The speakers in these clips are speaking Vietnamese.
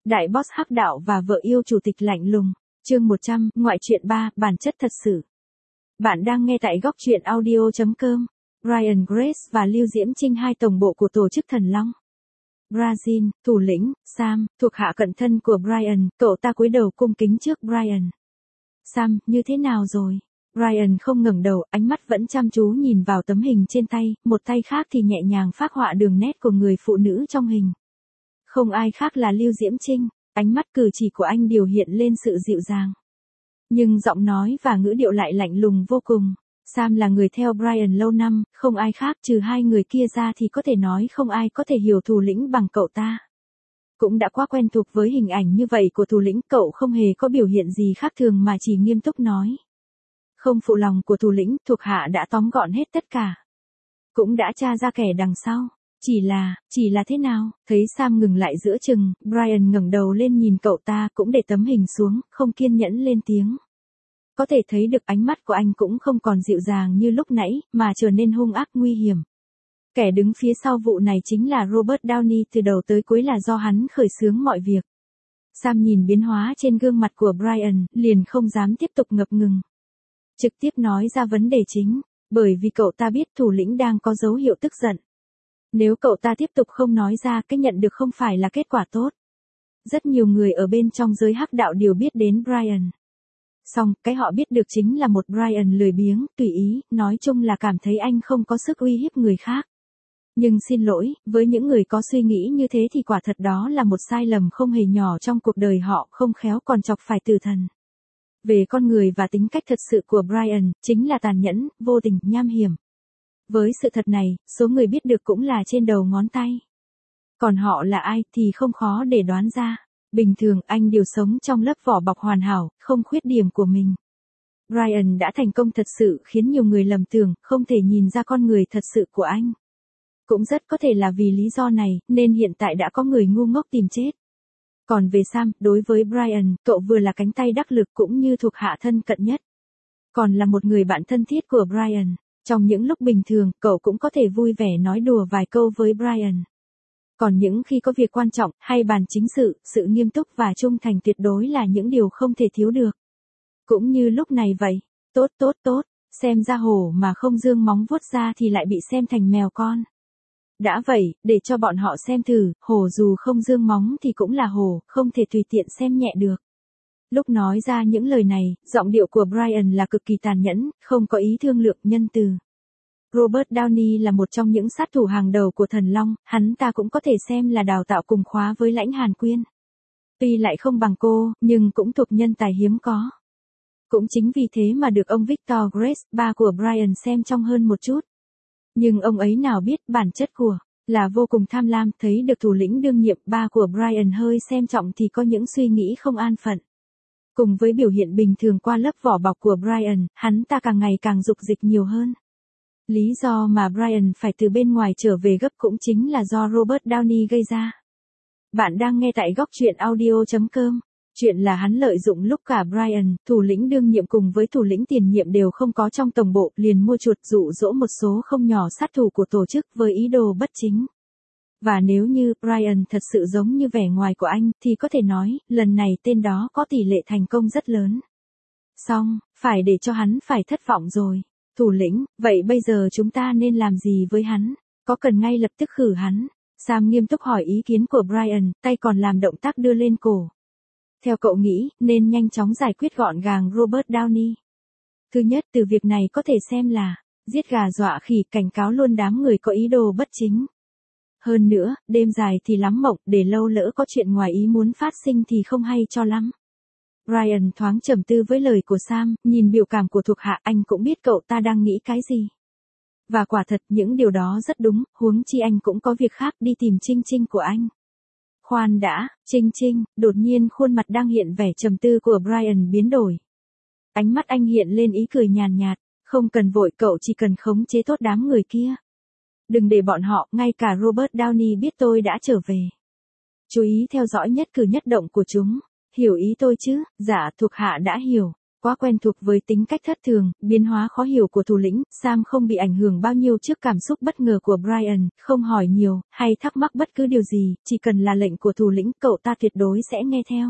Đại boss hắc đạo và vợ yêu chủ tịch lạnh lùng. Chương 100, ngoại truyện 3, bản chất thật sự. Bạn đang nghe tại góc truyện audio.com. Ryan Grace và Lưu Diễm Trinh, hai tổng bộ của tổ chức Thần Long. Brazil, thủ lĩnh, Sam, thuộc hạ cận thân của Brian, cậu ta cúi đầu cung kính trước Brian. Sam, như thế nào rồi? Brian không ngẩng đầu, ánh mắt vẫn chăm chú nhìn vào tấm hình trên tay, một tay khác thì nhẹ nhàng phác họa đường nét của người phụ nữ trong hình. Không ai khác là Lưu Diễm Trinh, ánh mắt cử chỉ của anh điều hiện lên sự dịu dàng. Nhưng giọng nói và ngữ điệu lại lạnh lùng vô cùng. Sam là người theo Brian lâu năm, không ai khác trừ hai người kia ra thì có thể nói không ai có thể hiểu thủ lĩnh bằng cậu ta. Cũng đã quá quen thuộc với hình ảnh như vậy của thủ lĩnh, cậu không hề có biểu hiện gì khác thường mà chỉ nghiêm túc nói. Không phụ lòng của thủ lĩnh, thuộc hạ đã tóm gọn hết tất cả. Cũng đã tra ra kẻ đằng sau. Chỉ là thế nào? Thấy Sam ngừng lại giữa chừng, Brian ngẩng đầu lên nhìn cậu ta, cũng để tấm hình xuống, không kiên nhẫn lên tiếng. Có thể thấy được ánh mắt của anh cũng không còn dịu dàng như lúc nãy, mà trở nên hung ác nguy hiểm. Kẻ đứng phía sau vụ này chính là Robert Downey, từ đầu tới cuối là do hắn khởi xướng mọi việc. Sam nhìn biến hóa trên gương mặt của Brian, liền không dám tiếp tục ngập ngừng. Trực tiếp nói ra vấn đề chính, bởi vì cậu ta biết thủ lĩnh đang có dấu hiệu tức giận. Nếu cậu ta tiếp tục không nói ra, cái nhận được không phải là kết quả tốt. Rất nhiều người ở bên trong giới hắc đạo đều biết đến Brian. Song, cái họ biết được chính là một Brian lười biếng, tùy ý, nói chung là cảm thấy anh không có sức uy hiếp người khác. Nhưng xin lỗi, với những người có suy nghĩ như thế thì quả thật đó là một sai lầm không hề nhỏ trong cuộc đời họ, không khéo còn chọc phải tử thần. Về con người và tính cách thật sự của Brian, chính là tàn nhẫn, vô tình, nham hiểm. Với sự thật này, số người biết được cũng là trên đầu ngón tay. Còn họ là ai thì không khó để đoán ra. Bình thường anh đều sống trong lớp vỏ bọc hoàn hảo, không khuyết điểm của mình. Brian đã thành công thật sự khiến nhiều người lầm tưởng, không thể nhìn ra con người thật sự của anh. Cũng rất có thể là vì lý do này, nên hiện tại đã có người ngu ngốc tìm chết. Còn về Sam, đối với Brian, cậu vừa là cánh tay đắc lực cũng như thuộc hạ thân cận nhất. Còn là một người bạn thân thiết của Brian. Trong những lúc bình thường, cậu cũng có thể vui vẻ nói đùa vài câu với Brian. Còn những khi có việc quan trọng, hay bàn chính sự nghiêm túc và trung thành tuyệt đối là những điều không thể thiếu được. Cũng như lúc này vậy. Tốt, xem ra hổ mà không dương móng vuốt ra thì lại bị xem thành mèo con. Đã vậy, để cho bọn họ xem thử, hổ dù không dương móng thì cũng là hổ, không thể tùy tiện xem nhẹ được. Lúc nói ra những lời này, giọng điệu của Brian là cực kỳ tàn nhẫn, không có ý thương lượng nhân từ. Robert Downey là một trong những sát thủ hàng đầu của Thần Long, hắn ta cũng có thể xem là đào tạo cùng khóa với Lãnh Hàn Quyên. Tuy lại không bằng cô, nhưng cũng thuộc nhân tài hiếm có. Cũng chính vì thế mà được ông Victor Grace, ba của Brian xem trong hơn một chút. Nhưng ông ấy nào biết bản chất của là vô cùng tham lam, thấy được thủ lĩnh đương nhiệm ba của Brian hơi xem trọng thì có những suy nghĩ không an phận. Cùng với biểu hiện bình thường qua lớp vỏ bọc của Brian, hắn ta càng ngày càng dục dịch nhiều hơn. Lý do mà Brian phải từ bên ngoài trở về gấp cũng chính là do Robert Downey gây ra. Bạn đang nghe tại góc truyện audio.com. Chuyện là hắn lợi dụng lúc cả Brian, thủ lĩnh đương nhiệm cùng với thủ lĩnh tiền nhiệm đều không có trong tổng bộ, liền mua chuộc dụ dỗ một số không nhỏ sát thủ của tổ chức với ý đồ bất chính. Và nếu như Brian thật sự giống như vẻ ngoài của anh, thì có thể nói, lần này tên đó có tỷ lệ thành công rất lớn. Xong, phải để cho hắn phải thất vọng rồi. Thủ lĩnh, vậy bây giờ chúng ta nên làm gì với hắn? Có cần ngay lập tức khử hắn? Sam nghiêm túc hỏi ý kiến của Brian, tay còn làm động tác đưa lên cổ. Theo cậu nghĩ, nên nhanh chóng giải quyết gọn gàng Robert Downey. Thứ nhất, từ việc này có thể xem là giết gà dọa khỉ, cảnh cáo luôn đám người có ý đồ bất chính. Hơn nữa, đêm dài thì lắm mộng, để lâu lỡ có chuyện ngoài ý muốn phát sinh thì không hay cho lắm. Brian thoáng trầm tư với lời của Sam, nhìn biểu cảm của thuộc hạ anh cũng biết cậu ta đang nghĩ cái gì. Và quả thật những điều đó rất đúng, huống chi anh cũng có việc khác đi tìm Trinh của anh. Khoan đã, Trinh, đột nhiên khuôn mặt đang hiện vẻ trầm tư của Brian biến đổi. Ánh mắt anh hiện lên ý cười nhàn nhạt, không cần vội, cậu chỉ cần khống chế tốt đám người kia. Đừng để bọn họ, ngay cả Robert Downey biết tôi đã trở về. Chú ý theo dõi nhất cử nhất động của chúng. Hiểu ý tôi chứ? Dạ, thuộc hạ đã hiểu. Quá quen thuộc với tính cách thất thường, biến hóa khó hiểu của thủ lĩnh, Sam không bị ảnh hưởng bao nhiêu trước cảm xúc bất ngờ của Brian, không hỏi nhiều, hay thắc mắc bất cứ điều gì, chỉ cần là lệnh của thủ lĩnh, cậu ta tuyệt đối sẽ nghe theo.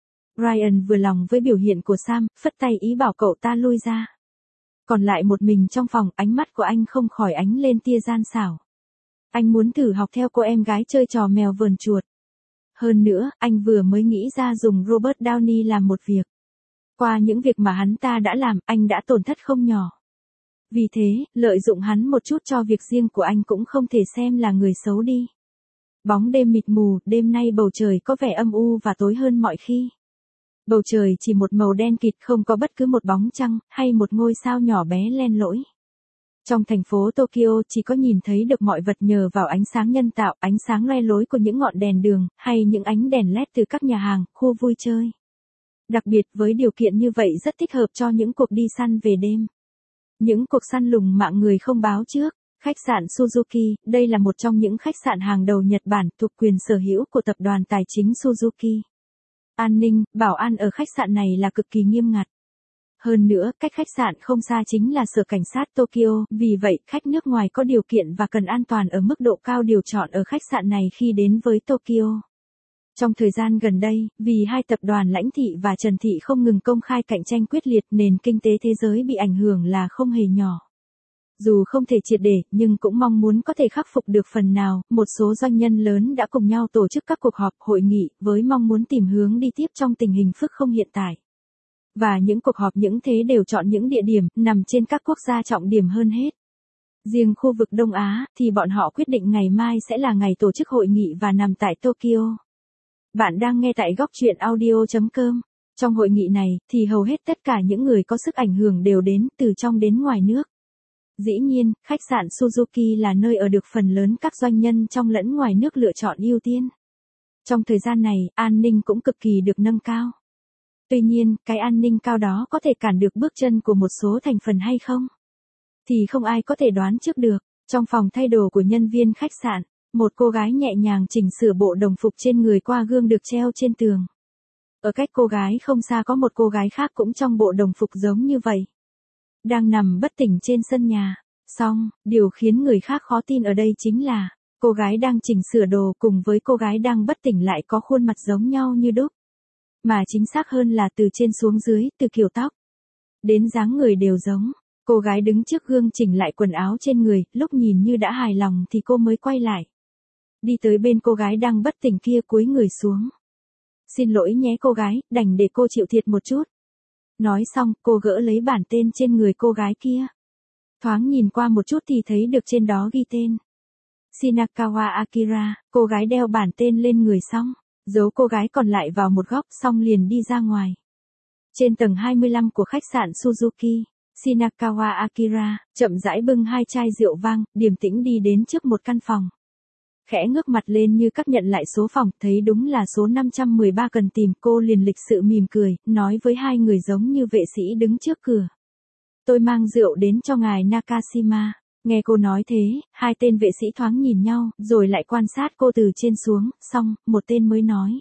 Brian vừa lòng với biểu hiện của Sam, phất tay ý bảo cậu ta lui ra. Còn lại một mình trong phòng, ánh mắt của anh không khỏi ánh lên tia gian xảo. Anh muốn thử học theo cô em gái chơi trò mèo vờn chuột. Hơn nữa, anh vừa mới nghĩ ra dùng Robert Downey làm một việc. Qua những việc mà hắn ta đã làm, anh đã tổn thất không nhỏ. Vì thế, lợi dụng hắn một chút cho việc riêng của anh cũng không thể xem là người xấu đi. Bóng đêm mịt mù, đêm nay bầu trời có vẻ âm u và tối hơn mọi khi. Bầu trời chỉ một màu đen kịt, không có bất cứ một bóng trăng, hay một ngôi sao nhỏ bé len lỏi. Trong thành phố Tokyo chỉ có nhìn thấy được mọi vật nhờ vào ánh sáng nhân tạo, ánh sáng loe lối của những ngọn đèn đường, hay những ánh đèn LED từ các nhà hàng, khu vui chơi. Đặc biệt với điều kiện như vậy rất thích hợp cho những cuộc đi săn về đêm. Những cuộc săn lùng mạng người không báo trước. Khách sạn Suzuki, đây là một trong những khách sạn hàng đầu Nhật Bản thuộc quyền sở hữu của tập đoàn tài chính Suzuki. An ninh, bảo an ở khách sạn này là cực kỳ nghiêm ngặt. Hơn nữa, cách khách sạn không xa chính là sở cảnh sát Tokyo, vì vậy khách nước ngoài có điều kiện và cần an toàn ở mức độ cao điều chọn ở khách sạn này khi đến với Tokyo. Trong thời gian gần đây, vì hai tập đoàn Lãnh Thị và Trần Thị không ngừng công khai cạnh tranh quyết liệt, nền kinh tế thế giới bị ảnh hưởng là không hề nhỏ. Dù không thể triệt để, nhưng cũng mong muốn có thể khắc phục được phần nào, một số doanh nhân lớn đã cùng nhau tổ chức các cuộc họp, hội nghị, với mong muốn tìm hướng đi tiếp trong tình hình phức không hiện tại. Và những cuộc họp những thế đều chọn những địa điểm, nằm trên các quốc gia trọng điểm hơn hết. Riêng khu vực Đông Á, thì bọn họ quyết định ngày mai sẽ là ngày tổ chức hội nghị và nằm tại Tokyo. Bạn đang nghe tại góc truyện audio.com. Trong hội nghị này, thì hầu hết tất cả những người có sức ảnh hưởng đều đến, từ trong đến ngoài nước. Dĩ nhiên, khách sạn Suzuki là nơi ở được phần lớn các doanh nhân trong lẫn ngoài nước lựa chọn ưu tiên. Trong thời gian này, an ninh cũng cực kỳ được nâng cao. Tuy nhiên, cái an ninh cao đó có thể cản được bước chân của một số thành phần hay không? Thì không ai có thể đoán trước được. Trong phòng thay đồ của nhân viên khách sạn, một cô gái nhẹ nhàng chỉnh sửa bộ đồng phục trên người qua gương được treo trên tường. Ở cách cô gái không xa có một cô gái khác cũng trong bộ đồng phục giống như vậy. Đang nằm bất tỉnh trên sân nhà. Song, điều khiến người khác khó tin ở đây chính là, cô gái đang chỉnh sửa đồ cùng với cô gái đang bất tỉnh lại có khuôn mặt giống nhau như đúc. Mà chính xác hơn là từ trên xuống dưới, từ kiểu tóc đến dáng người đều giống. Cô gái đứng trước gương chỉnh lại quần áo trên người, lúc nhìn như đã hài lòng thì cô mới quay lại. Đi tới bên cô gái đang bất tỉnh kia, cúi người xuống. Xin lỗi nhé cô gái, đành để cô chịu thiệt một chút. Nói xong, cô gỡ lấy bản tên trên người cô gái kia. Thoáng nhìn qua một chút thì thấy được trên đó ghi tên Shinakawa Akira. Cô gái đeo bản tên lên người xong, giấu cô gái còn lại vào một góc xong liền đi ra ngoài. Trên tầng 25 của khách sạn Suzuki, Shinakawa Akira chậm rãi bưng hai chai rượu vang, điềm tĩnh đi đến trước một căn phòng. Khẽ ngước mặt lên như xác nhận lại số phòng, thấy đúng là số 513 cần tìm, cô liền lịch sự mỉm cười, nói với hai người giống như vệ sĩ đứng trước cửa. Tôi mang rượu đến cho ngài Nakashima. Nghe cô nói thế, hai tên vệ sĩ thoáng nhìn nhau, rồi lại quan sát cô từ trên xuống, xong, một tên mới nói.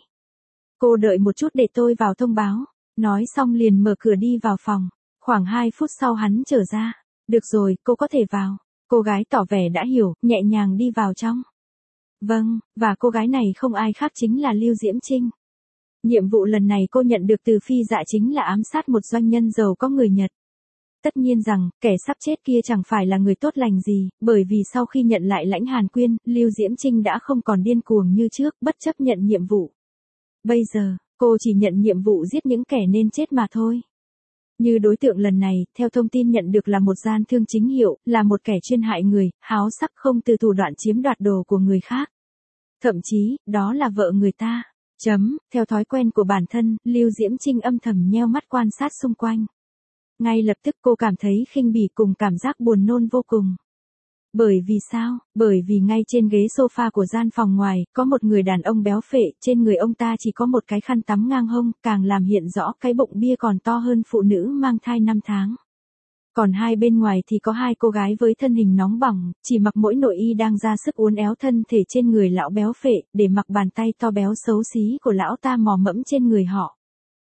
Cô đợi một chút để tôi vào thông báo. Nói xong liền mở cửa đi vào phòng. Khoảng 2 phút sau hắn trở ra. Được rồi, cô có thể vào. Cô gái tỏ vẻ đã hiểu, nhẹ nhàng đi vào trong. Vâng, và cô gái này không ai khác chính là Lưu Diễm Trinh. Nhiệm vụ lần này cô nhận được từ Phi Dạ chính là ám sát một doanh nhân giàu có người Nhật. Tất nhiên rằng, kẻ sắp chết kia chẳng phải là người tốt lành gì, bởi vì sau khi nhận lại lãnh Hàn Quyên, Lưu Diễm Trinh đã không còn điên cuồng như trước, bất chấp nhận nhiệm vụ. Bây giờ, cô chỉ nhận nhiệm vụ giết những kẻ nên chết mà thôi. Như đối tượng lần này, theo thông tin nhận được là một gian thương chính hiệu, là một kẻ chuyên hại người, háo sắc không từ thủ đoạn chiếm đoạt đồ của người khác. Thậm chí, đó là vợ người ta. Theo thói quen của bản thân, Lưu Diễm Trinh âm thầm nheo mắt quan sát xung quanh. Ngay lập tức cô cảm thấy khinh bỉ cùng cảm giác buồn nôn vô cùng. Bởi vì sao? Bởi vì ngay trên ghế sofa của gian phòng ngoài, có một người đàn ông béo phệ, trên người ông ta chỉ có một cái khăn tắm ngang hông, càng làm hiện rõ cái bụng bia còn to hơn phụ nữ mang thai 5 tháng. Còn hai bên ngoài thì có hai cô gái với thân hình nóng bỏng, chỉ mặc mỗi nội y đang ra sức uốn éo thân thể trên người lão béo phệ, để mặc bàn tay to béo xấu xí của lão ta mò mẫm trên người họ.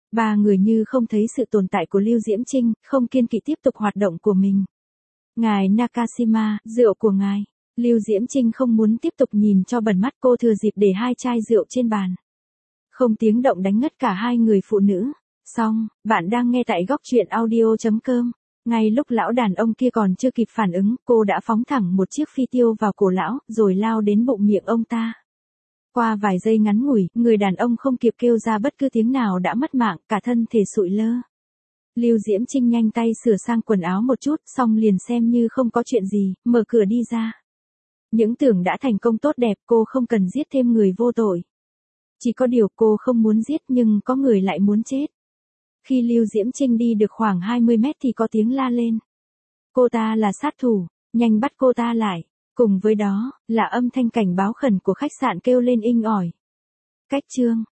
Ba người như không thấy sự tồn tại của Lưu Diễm Trinh, không kiên kỵ tiếp tục hoạt động của mình. Ngài Nakashima, rượu của ngài. Lưu Diễm Trinh không muốn tiếp tục nhìn cho bẩn mắt, cô thừa dịp để hai chai rượu trên bàn. Không tiếng động đánh ngất cả hai người phụ nữ. Xong, bạn đang nghe tại góc truyện audio.com. Ngay lúc lão đàn ông kia còn chưa kịp phản ứng, cô đã phóng thẳng một chiếc phi tiêu vào cổ lão, rồi lao đến bụng miệng ông ta. Qua vài giây ngắn ngủi, người đàn ông không kịp kêu ra bất cứ tiếng nào đã mất mạng, cả thân thể sụi lơ. Lưu Diễm Trinh nhanh tay sửa sang quần áo một chút, xong liền xem như không có chuyện gì, mở cửa đi ra. Những tưởng đã thành công tốt đẹp, cô không cần giết thêm người vô tội. Chỉ có điều cô không muốn giết nhưng có người lại muốn chết. Khi Lưu Diễm Trinh đi được khoảng 20 mét thì có tiếng la lên. Cô ta là sát thủ, nhanh bắt cô ta lại. Cùng với đó, là âm thanh cảnh báo khẩn của khách sạn kêu lên inh ỏi. Cách chương